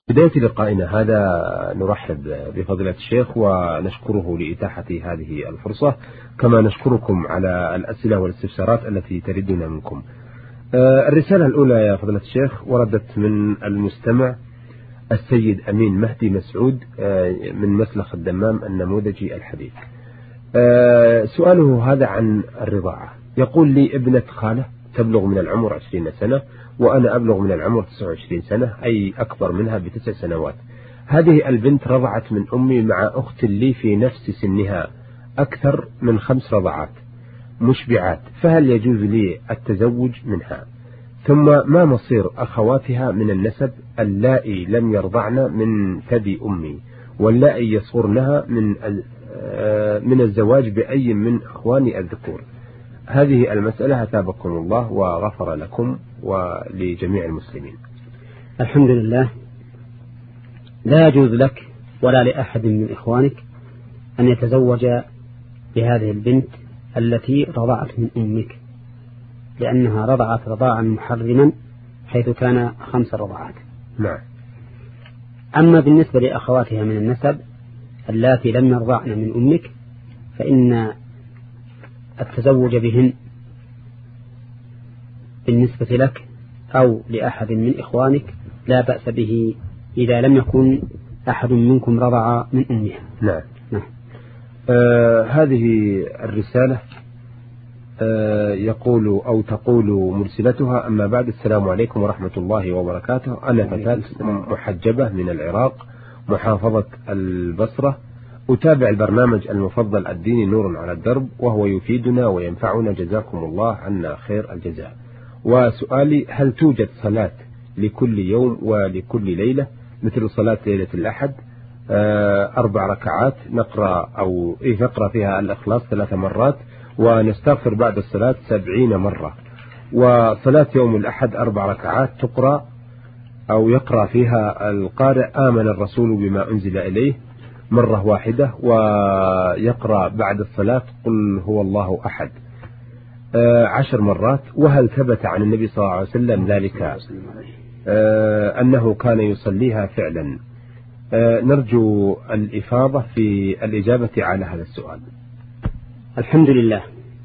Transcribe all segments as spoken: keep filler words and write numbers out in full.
بداية لقائنا هذا نرحب بفضيلة الشيخ ونشكره لإتاحة هذه الفرصة، كما نشكركم على الأسئلة والاستفسارات التي تردنا منكم. الرسالة الأولى يا فضيلة الشيخ وردت من المستمع السيد أمين مهدي مسعود من مسلخ الدمام النموذجي الحديث. سؤاله هذا عن الرضاعة. يقول لي ابنة خالة تبلغ من العمر عشرين سنة وأنا أبلغ من العمر تسعة وعشرين سنة، أي أكبر منها بتسع سنوات. هذه البنت رضعت من أمي مع أخت لي في نفس سنها أكثر من خمس رضعات مشبعات، فهل يجوز لي التزوج منها؟ ثم ما مصير أخواتها من النسب اللائي لم يرضعن من ثدي أمي واللائي يصغرنها من من الزواج بأي من أخواني الذكور؟ هذه المسألة أثابكم الله وغفر لكم ولجميع المسلمين. الحمد لله. لا يجوز لك ولا لأحد من إخوانك أن يتزوج بهذه البنت التي رضعت من أمك، لأنها رضعت رضاعا محرما حيث كان خمس رضعات. نعم. أما بالنسبة لأخواتها من النسب اللاتي لم يرضعن من أمك فإن التزوج بهن بالنسبة لك أو لأحد من إخوانك لا بأس به إذا لم يكن أحد منكم رضع من أمها. نعم. نعم. آه هذه الرسالة آه يقول أو تقول مرسلتها: أما بعد، السلام عليكم ورحمة الله وبركاته. أنا فتاة محجبة من العراق محافظة البصرة، أتابع البرنامج المفضل الديني نور على الدرب وهو يفيدنا وينفعنا، جزاكم الله عنا خير الجزاء. وسؤالي: هل توجد صلاة لكل يوم ولكل ليلة مثل صلاة ليلة الأحد أربع ركعات نقرأ أو إيه نقرأ فيها الإخلاص ثلاث مرات ونستغفر بعد الصلاة سبعين مرة، وصلاة يوم الأحد أربع ركعات تقرأ أو يقرأ فيها القارئ آمن الرسول بما أنزل إليه مرة واحدة ويقرأ بعد الصلاة قل هو الله أحد عشر مرات؟ وهل ثبت عن النبي صلى الله عليه وسلم ذلك أنه كان يصليها فعلا؟ نرجو الإفاضة في الإجابة على هذا السؤال. الحمد لله.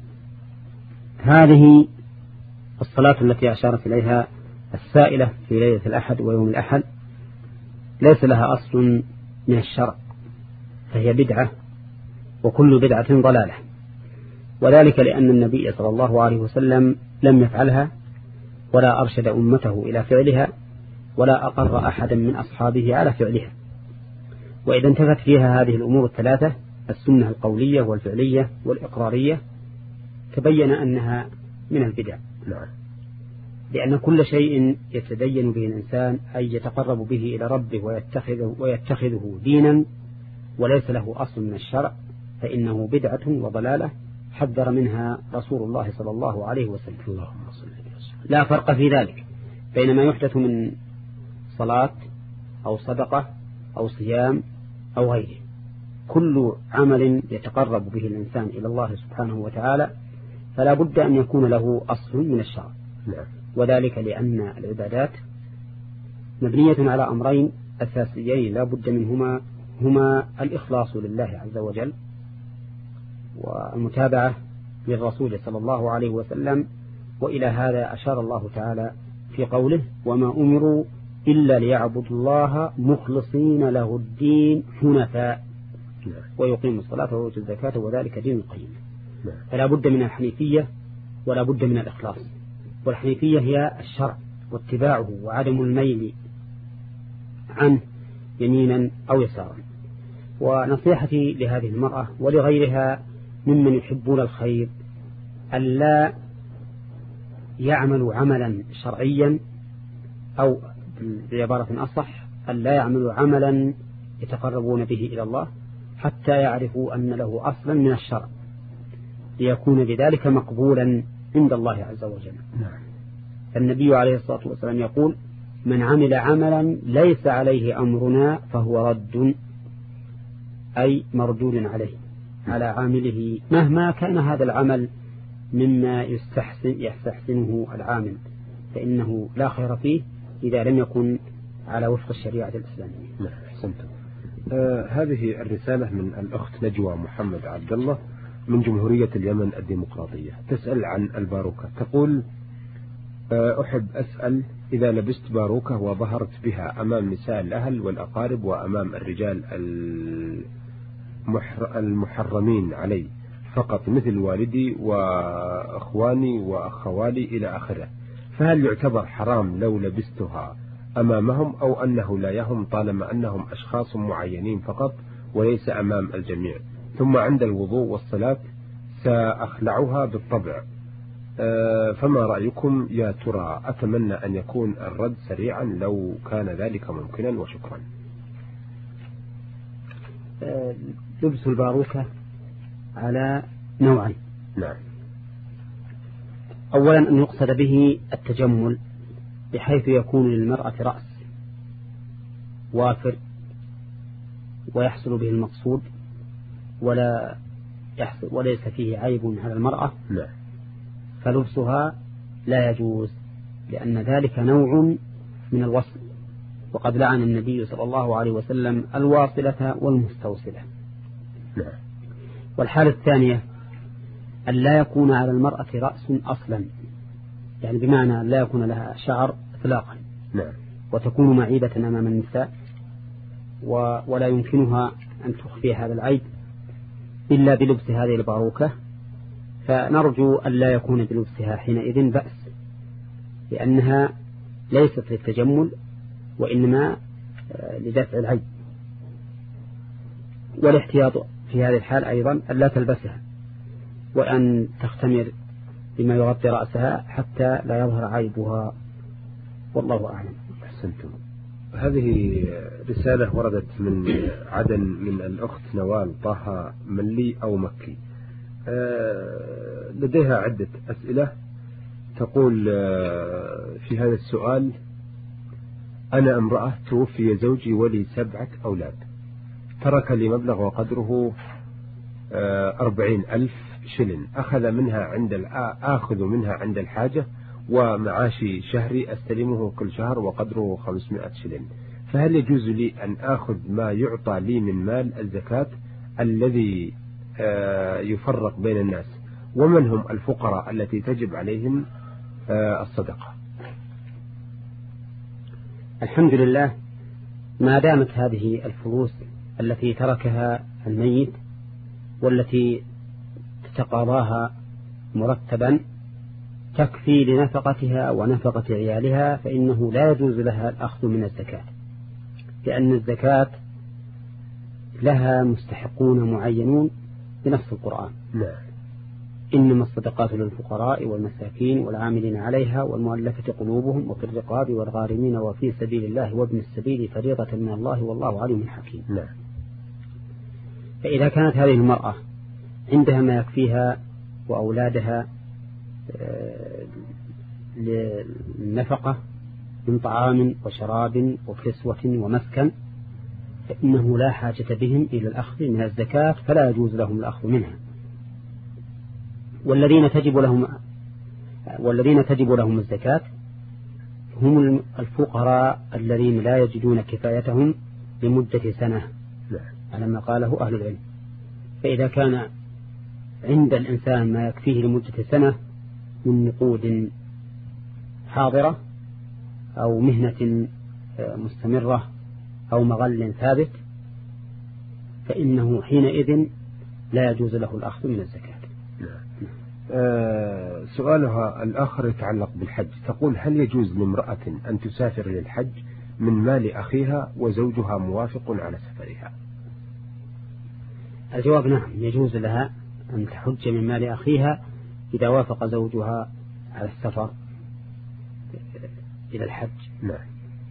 هذه الصلاة التي أشارت إليها السائلة في ليلة الأحد ويوم الأحد ليس لها أصل من الشرع، فهي بدعة وكل بدعة ضلالة، وذلك لأن النبي صلى الله عليه وسلم لم يفعلها ولا أرشد أمته إلى فعلها ولا أقر أحدا من أصحابه على فعلها. وإذا انتفت فيها هذه الأمور الثلاثة، السنة القولية والفعلية والإقرارية، تبين أنها من البدع. نعم. لأن كل شيء يتدين به الإنسان أي يتقرب به إلى ربه ويتخذه, ويتخذه دينا وليس له أصل من الشرع فإنه بدعة وضلالة حذر منها رسول الله صلى الله عليه وسلم. اللهم صل وسلم. لا فرق في ذلك بين ما يحدث من صلاة أو صدقة أو صيام أو غيره. كل عمل يتقرب به الإنسان إلى الله سبحانه وتعالى فلا بد أن يكون له أصل من الشرع. نعم. وذلك لأن العبادات مبنية على أمرين أساسيين لا بد منهما، هما الإخلاص لله عز وجل والمتابعة للرسول صلى الله عليه وسلم. وإلى هذا أشار الله تعالى في قوله: وما أمروا إلا ليعبدوا الله مخلصين له الدين حنفاء ويقيموا الصلاة ويؤتوا الزكاة وذلك دين القيم. فلا بد من الحنيفية ولا بد من الإخلاص، والحنيفية هي الشرع واتباعه وعدم الميل عنه يمينا أو يسارا. ونصيحتي لهذه المرأة ولغيرها ممن يحبون الخير ألا يعملوا عملا شرعيا، أو بعبارة أصح ألا يعملوا عملا يتقربون به إلى الله حتى يعرفوا أن له أصلا من الشرع ليكون بذلك مقبولا عند الله عز وجل. النبي عليه الصلاة والسلام يقول: من عمل عملا ليس عليه أمرنا فهو رد، أي مردود عليه على عامله مهما كان هذا العمل مما يستحسن يستحسنه العامل، فإنه لا خير فيه إذا لم يكن على وفق الشريعة الإسلامية. نعم أحسنتم. آه هذه الرسالة من الأخت نجوى محمد عبد الله من جمهورية اليمن الديمقراطية، تسأل عن الباروكة. تقول آه أحب أسأل إذا لبست باروكة وظهرت بها أمام نساء الأهل والأقارب وأمام الرجال المحر المحرمين علي فقط مثل والدي وأخواني وأخوالي إلى آخره، فهل يعتبر حرام لو لبستها أمامهم أو أنه لا يهم طالما أنهم أشخاص معينين فقط وليس أمام الجميع؟ ثم عند الوضوء والصلاة سأخلعها بالطبع، أه فما رأيكم يا ترى؟ أتمنى أن يكون الرد سريعا لو كان ذلك ممكنا، وشكرا. أه لبس الباروكة على نوعين. نعم. أولا أن يقصد به التجمل بحيث يكون للمرأة رأس وافر ويحصل به المقصود ولا يحصل وليس فيه عيب على المرأة. لا. فلبسها لا يجوز لأن ذلك نوع من الوصل، وقد لعن النبي صلى الله عليه وسلم الواصلة والمستوصلة. لا. والحالة الثانية أن لا يكون على المرأة رأس أصلا، يعني بمعنى لا يكون لها شعر إطلاقا. لا. وتكون معيبة أمام النساء ولا يمكنها أن تخفي هذا العيب إلا بلبس هذه الباروكة، فنرجو أن لا يكون بلبسها حينئذ بأس، لأنها ليست للتجمل وإنما لدفع العيب. والاحتياط في هذه الحال أيضا أن لا تلبسها وأن تختمر بما يغطي رأسها حتى لا يظهر عيبها، والله أعلم. أحسنتم. هذه رسالة وردت من عدن من الأخت نوال طه ملي أو مكي، لديها عدة أسئلة. تقول في هذا السؤال: أنا امرأة توفي زوجي ولي سبعة أولاد، ترك لي مبلغ وقدره أربعين ألف شلن، أخذ منها عند آخذ منها عند الحاجة، ومعاشي شهري أستلمه كل شهر وقدره خمسمائة شلن، فهل يجوز لي أن آخذ ما يعطى لي من مال الزكاة الذي يفرق بين الناس؟ ومن هم الفقراء التي تجب عليهم الصدقة؟ الحمد لله، ما دامت هذه الفلوس التي تركها الميت والتي تتقاضاها مرتبا تكفي لنفقتها ونفقة عيالها، فإنه لا يجوز لها الأخذ من الزكاة، لأن الزكاة لها مستحقون معينون بنص القرآن. لا. إنما الصدقات للفقراء والمساكين والعاملين عليها والمؤلفة قلوبهم وفي الرقاب والغارمين وفي سبيل الله وابن السبيل فريضة من الله والله عليم حكيم. لا. فإذا كانت هذه المرأة عندها ما يكفيها وأولادها للنفقة من طعام وشراب وكسوة ومسكن، فإنه لا حاجة بهم إلى الأخذ من الزكاة، فلا يجوز لهم الأخذ منها. والذين تجب لهم والذين تجب لهم الزكاة هم الفقراء الذين لا يجدون كفايتهم لمدة سنة على ما قاله أهل العلم. فإذا كان عند الإنسان ما يكفيه لمدة سنة من نقود حاضرة أو مهنة مستمرة أو مغل ثابت، فإنه حينئذ لا يجوز له الأخذ من الزكاة. أه سؤالها الآخر يتعلق بالحج. تقول: هل يجوز لامرأة أن تسافر للحج من مال أخيها وزوجها موافق على سفرها؟ الجواب نعم، يجوز لها أن تحج من مال أخيها إذا وافق زوجها على السفر إلى الحج. نعم.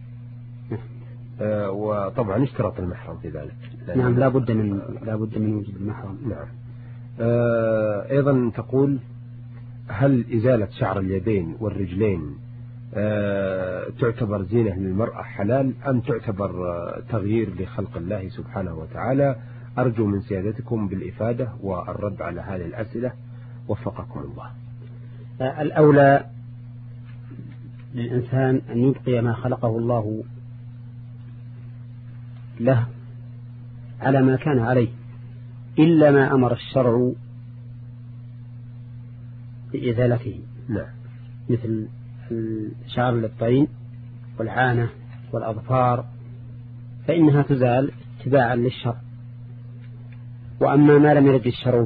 أه وطبعا اشترط المحرم في ذلك. نعم، لا بد من لا بد من وجود المحرم. نعم. أه أيضا تقول: هل إزالة شعر اليدين والرجلين أه تعتبر زينة للمرأة حلال أم تعتبر أه تغيير لخلق الله سبحانه وتعالى؟ أرجو من سيادتكم بالإفادة والرد على هذه الأسئلة، وفقكم الله. أه الأولى للإنسان أن يبقي ما خلقه الله له على ما كان عليه إلا ما أمر الشرع بإزالته. نعم. مثل شعر الإبطين والعانة والأظفار فإنها تزال اتباعا للشرع. وأما ما لم يرد الشرع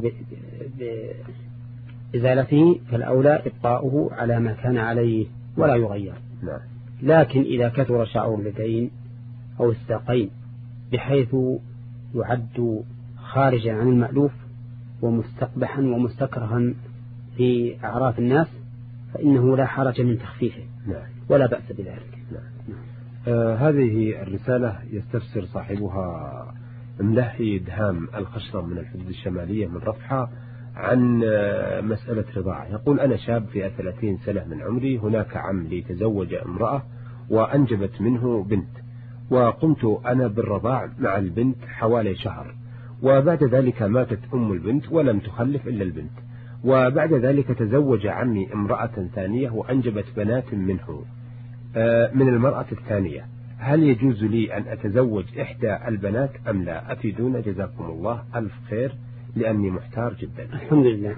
بإزالته فالأولى إبقاؤه على ما كان عليه ولا يغير. نعم. لكن إذا كثر شعر اليدين أو الساقين بحيث يعد خارجا عن المألوف ومستقبحا ومستكرها في أعراف الناس فإنه لا حرج من تخفيفه. نعم. ولا بأس بذلك. نعم. نعم. آه هذه الرسالة يستفسر صاحبها ملهي دهام الخشرة من الحدود الشمالية من رفحة عن آه مسألة رضاعة. يقول أنا شاب في ثلاثين سنة من عمري، هناك عم لي تزوج امرأة وأنجبت منه بنت، وقمت أنا بالرضاع مع البنت حوالي شهر، وبعد ذلك ماتت أم البنت ولم تخلف إلا البنت، وبعد ذلك تزوج عمي امرأة ثانية وأنجبت بنات منه من المرأة الثانية. هل يجوز لي أن أتزوج إحدى البنات أم لا؟ أفيدونا جزاكم الله ألف خير لأني محتار جدا. الحمد لله.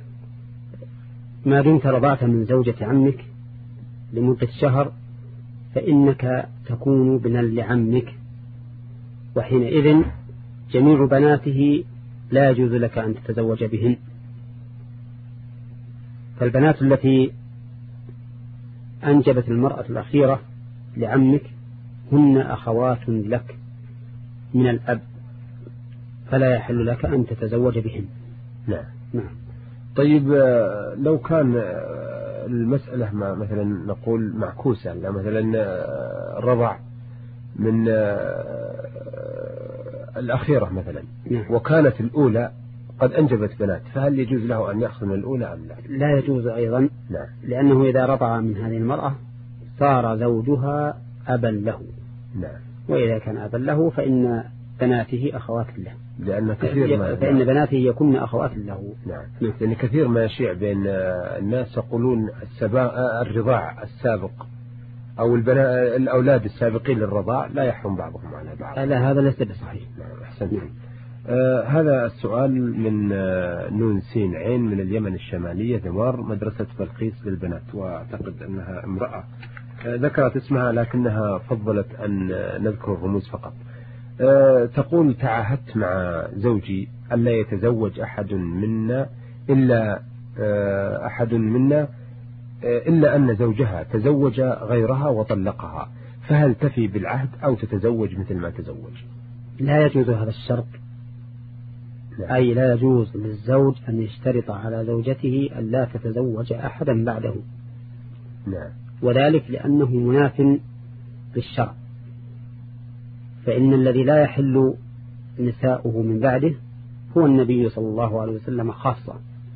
ما دمت رضعت من زوجة عمك لمدة شهر فإنك تكون بنا لعمك، وحينئذ جميع بناته لا يجوز لك أن تتزوج بهن. فالبنات التي أنجبت المرأة الأخيرة لعمك هن أخوات لك من الأب، فلا يحل لك أن تتزوج بهن. نعم. نعم. طيب لو كان المسألة ما مثلا نقول معكوسة، مثلا الرضع من الأخيرة مثلا، نعم. وكانت الأولى قد أنجبت بنات، فهل يجوز له أن يأخذ من الأولى أم لا؟ لا يجوز أيضا. نعم. لأنه إذا رضع من هذه المرأة صار زوجها أبا له. نعم. وإذا كان أبا له فإن بناته أخوات له، لأن كثير ما فإن نعم. بناته يكون أخوات له. نعم. نعم. لأن كثير ما يشيع بين الناس يقولون الرضاع السابق أو الأولاد السابقين للرضاع لا يحرم بعضهم على بعض. لا، هذا ليس بصحيح. نعم. أحسنت. نعم. آه هذا السؤال من آه نون سين عين من اليمن الشمالية، ثمار مدرسة بلقيس للبنات، وأعتقد أنها امرأة آه ذكرت اسمها لكنها فضلت أن آه نذكر الرموز فقط. آه تقول تعاهدت مع زوجي ألا يتزوج أحد منا إلا آه أحد منا آه إلا أن زوجها تزوج غيرها وطلقها، فهل تفي بالعهد أو تتزوج مثل ما تزوج؟ لا يجوز هذا الشرط. أي لا يجوز للزوج أن يشترط على زوجته أن لا تتزوج أحدا بعده. نعم. وذلك لأنه مناف بالشرع، فإن الذي لا يحل نساؤه من بعده هو النبي صلى الله عليه وسلم خاصة.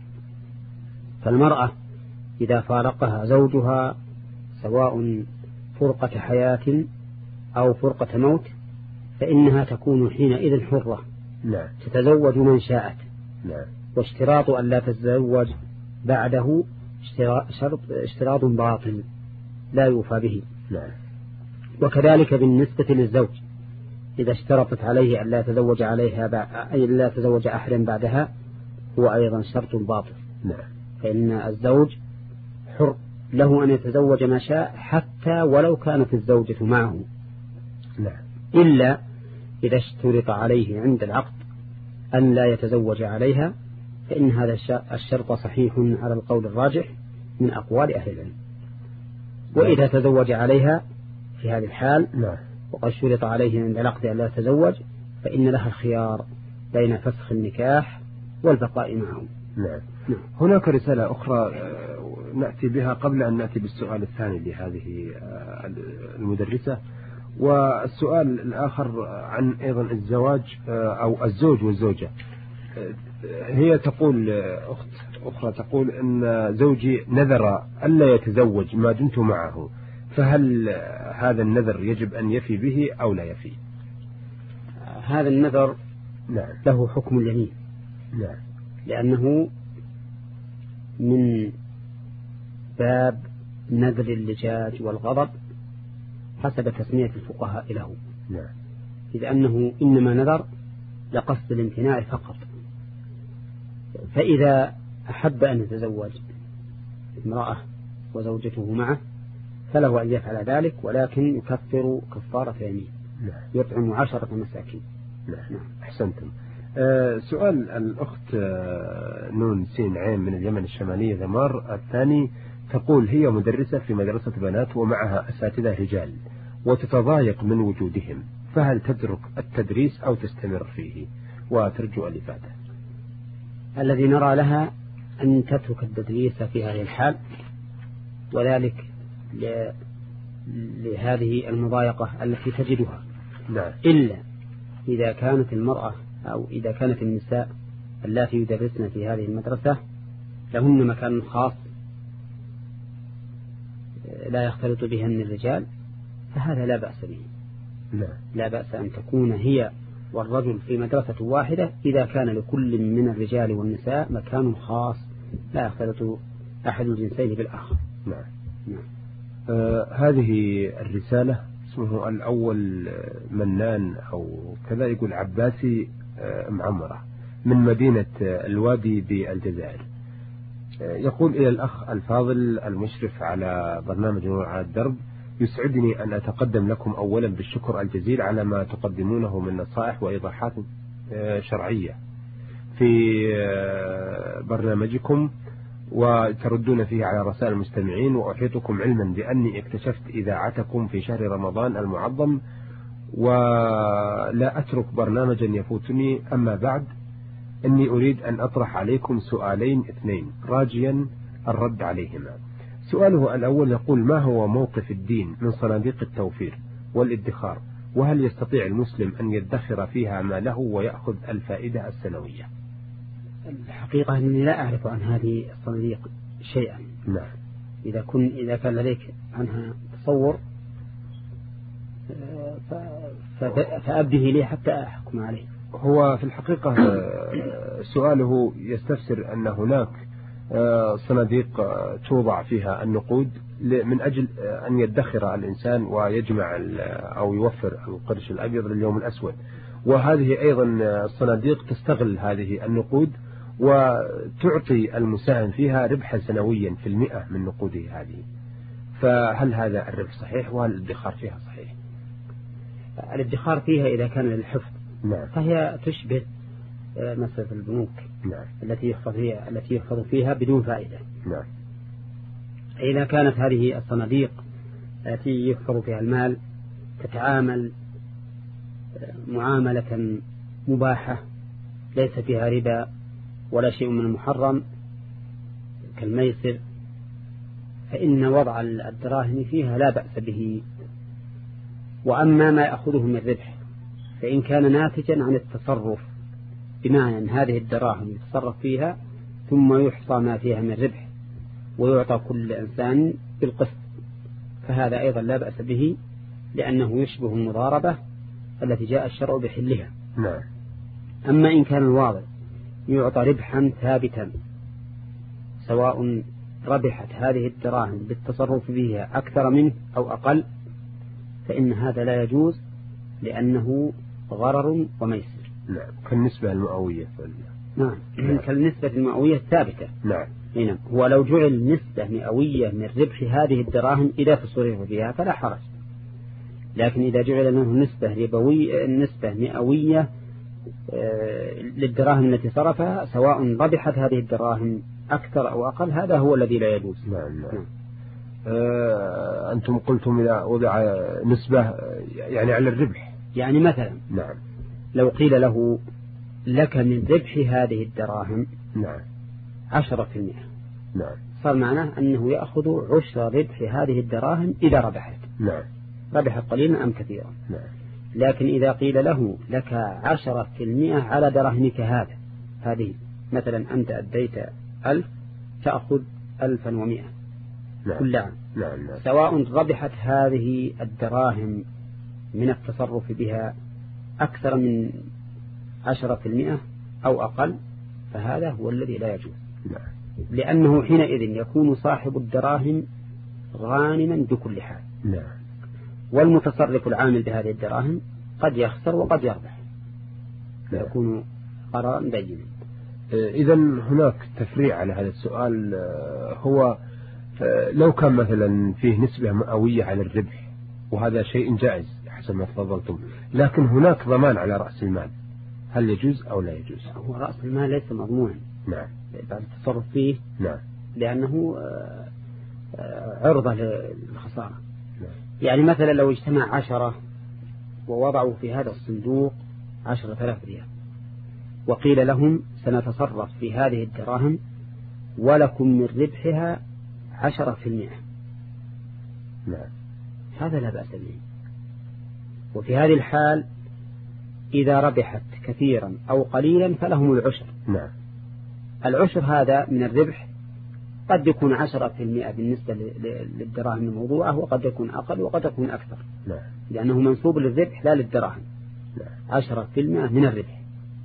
فالمرأة إذا فارقها زوجها سواء فرقة حياة أو فرقة موت فإنها تكون حينئذ حرة. نعم. تتزوج من شاءت. نعم. واشتراط أن لا تتزوج بعده شرط اشتراط باطل لا يوفى به. نعم. وكذلك بالنسبة للزوج إذا اشترطت عليه أن لا تزوج عليها أي لا تزوج أحدا بعدها هو أيضا شرط باطل. نعم. فإن الزوج حر له أن يتزوج ما شاء حتى ولو كانت الزوجة معه. نعم. إلا إذا اشترط عليه عند العقد أن لا يتزوج عليها فإن هذا الشرط صحيح على القول الراجح من أقوال أهل العلم. وإذا تزوج عليها في هذه الحال نعم. وقد شرط عليه عند العقد أن لا يتزوج فإن لها الخيار بين فسخ النكاح والبقاء معه. نعم. نعم. هناك رسالة أخرى نأتي بها قبل أن نأتي بالسؤال الثاني لهذه المدرسة، والسؤال الآخر عن أيضا الزواج أو الزوج والزوجة. هي تقول أخت أخرى تقول أن زوجي نذر ألا يتزوج ما دمت معه، فهل هذا النذر يجب أن يفي به أو لا يفي؟ هذا النذر نعم. له حكم اليمين. نعم. لأنه من باب نذر اللجاج والغضب حسب تسمية الفقهاء له. نعم. إذ أنه إنما نذر لقصد الامتناع فقط. فإذا أحب أن يتزوج امرأة وزوجته معه فله أن يفعل ذلك، ولكن يكفر كفارة يمين، يطعم عشرة مساكين. نعم. أحسنتم. أه سؤال الأخت أه نون سين عين من اليمن الشمالية ذمار الثاني، تقول هي مدرسة في مدرسة بنات ومعها أساتذة رجال وتتضايق من وجودهم، فهل تترك التدريس أو تستمر فيه؟ وترجو الإفادة. الذي نرى لها أن تترك التدريس في هذه الحال، وذلك لهذه المضايقة التي تجدها. نعم. إلا إذا كانت المرأة أو إذا كانت النساء التي يدرسن في هذه المدرسة لهن مكان خاص لا يختلط بهن الرجال، فهذا لا بأس به. نعم. لا بأس أن تكون هي والرجل في مدرسة واحدة إذا كان لكل من الرجال والنساء مكان خاص لا يختلط أحد الجنسين بالآخر. نعم. نعم. آه هذه الرسالة اسمه الأول منان أو كذا، يقول عباسي آه معمرة من مدينة الوادي بالجزائر. آه يقول إلى الأخ الفاضل المشرف على برنامج نور على الدرب، يسعدني أن أتقدم لكم أولا بالشكر الجزيل على ما تقدمونه من نصائح وإيضاحات آه شرعية في آه برنامجكم، وتردون فيه على رسائل المستمعين. وأحيطكم علما بأني اكتشفت إذاعتكم في شهر رمضان المعظم، ولا أترك برنامجا يفوتني. أما بعد، إني أريد أن أطرح عليكم سؤالين اثنين راجيا الرد عليهما. سؤاله الأول يقول: ما هو موقف الدين من صناديق التوفير والادخار؟ وهل يستطيع المسلم أن يدخر فيها ماله ويأخذ الفائدة السنوية؟ الحقيقة أني لا أعرف عن هذه الصناديق شيئا. نعم. إذا كن إذا كان لديك عنها تصور فأبده لي حتى أحكم عليه. هو في الحقيقة سؤاله يستفسر أن هناك صناديق توضع فيها النقود من أجل أن يدخر الإنسان ويجمع أو يوفر القرش الأبيض لليوم الأسود، وهذه أيضا الصناديق تستغل هذه النقود وتعطي المساهم فيها ربحا سنويا في المئة من نقوده هذه. فهل هذا الربح صحيح؟ وهل الادخار فيها صحيح؟ الادخار فيها إذا كان للحفظ نعم. فهي تشبه مسألة البنوك نعم. التي يحفظ فيها التي يحفظ فيها بدون فائدة. نعم. إذا كانت هذه الصناديق التي يحفظ فيها المال تتعامل معاملة مباحة ليس فيها ربا ولا شيء من المحرم كالميسر، فإن وضع الدراهم فيها لا بأس به. وأما ما يأخذه من ربح فإن كان ناتجا عن التصرف، بمعنى أن هذه الدراهم يتصرف فيها ثم يحصى ما فيها من ربح ويعطى كل إنسان بالقسط، فهذا أيضا لا بأس به، لأنه يشبه المضاربة التي جاء الشرع بحلها. نعم. أما إن كان الواضع يعطى ربحا ثابتا سواء ربحت هذه الدراهم بالتصرف فيها أكثر منه أو أقل، فإن هذا لا يجوز لأنه غرر وميسر. نعم. كالنسبة المئوية. نعم. نعم. كالنسبة المئوية الثابتة. نعم. نعم. هو لو جعل نسبة مئوية من ربح هذه الدراهم إذا تصرف فيها فلا حرج، لكن إذا جعل منه نسبة ربوية نسبة مئوية للدراهم التي صرفها سواء ربحت هذه الدراهم أكثر أو أقل، هذا هو الذي لا يجوز. نعم. نعم. آه أنتم قلتم إذا وضع نسبة يعني على الربح، يعني مثلا نعم لو قيل له لك من ربح هذه الدراهم نعم عشرة في المئة، نعم، صار معناه أنه يأخذ عشر ربح هذه الدراهم إذا ربحت. نعم. ربحت قليلا أم كثيرا. نعم. لكن إذا قيل له لك عشرة في المئة على دراهمك هذا، هذه مثلا أنت أديت ألف تأخذ ألفا ومئة نعم. كل عام. نعم. نعم. سواء ربحت هذه الدراهم من التصرف بها أكثر من عشرة في المئة أو أقل، فهذا هو الذي لا يجوز. نعم. لأنه حينئذ يكون صاحب الدراهم غانما بكل حال. نعم. والمتصرف العامل بهذه الدراهم قد يخسر وقد يربح، نعم. يكون قرارا بينا. إذا هناك تفريع على هذا السؤال، هو لو كان مثلا فيه نسبة مئوية على الربح، وهذا شيء جائز حسب ما تفضلتم، لكن هناك ضمان على رأس المال، هل يجوز أو لا يجوز؟ هو رأس المال ليس مضمونا، نعم، بعد التصرف فيه، نعم، لأنه عرضة للخسارة. نعم. يعني مثلا لو اجتمع عشرة ووضعوا في هذا الصندوق عشرة آلاف ريال، وقيل لهم سنتصرف في هذه الدراهم ولكم من ربحها عشرة في المئة، نعم، هذا لا بأس به. وفي هذه الحال إذا ربحت كثيرا أو قليلا فلهم العشر. نعم. العشر هذا من الربح قد يكون عشرة في المئة بالنسبة للدراهم الموضوعة، وقد يكون أقل وقد يكون أكثر، نعم. لأنه منسوب للربح لا للدراهم. نعم. عشرة في المئة من الربح.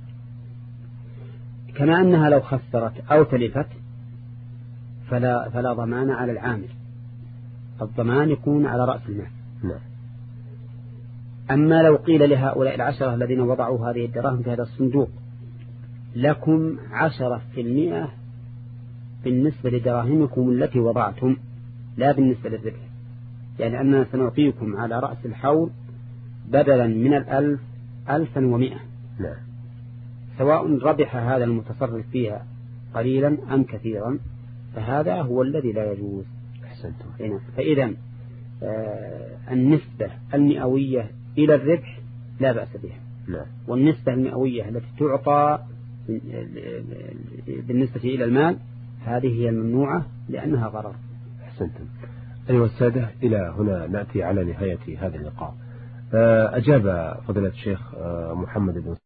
كما أنها لو خسرت أو تلفت فلا, فلا ضمان على العامل، الضمان يكون على رأس المال. نعم. أما لو قيل لهؤلاء العشرة الذين وضعوا هذه الدراهم في هذا الصندوق لكم عشرة في المئة بالنسبة لدراهمكم التي وضعتم، لا بالنسبة للربح، يعني أننا سنعطيكم على رأس الحول بدلا من الألف ألفا ومئة. نعم. سواء ربح هذا المتصرف فيها قليلا أم كثيرا، فهذا هو الذي لا يجوز. أحسنتم. فإذا آه النسبة المئوية إلى الربح لا بأس بها. نعم. والنسبة المئوية التي تعطى بالنسبة إلى المال هذه هي الممنوعة لأنها غرر. أحسنتم. أيها السادة، إلى هنا نأتي على نهاية هذا اللقاء. أجاب فضيلة الشيخ محمد بن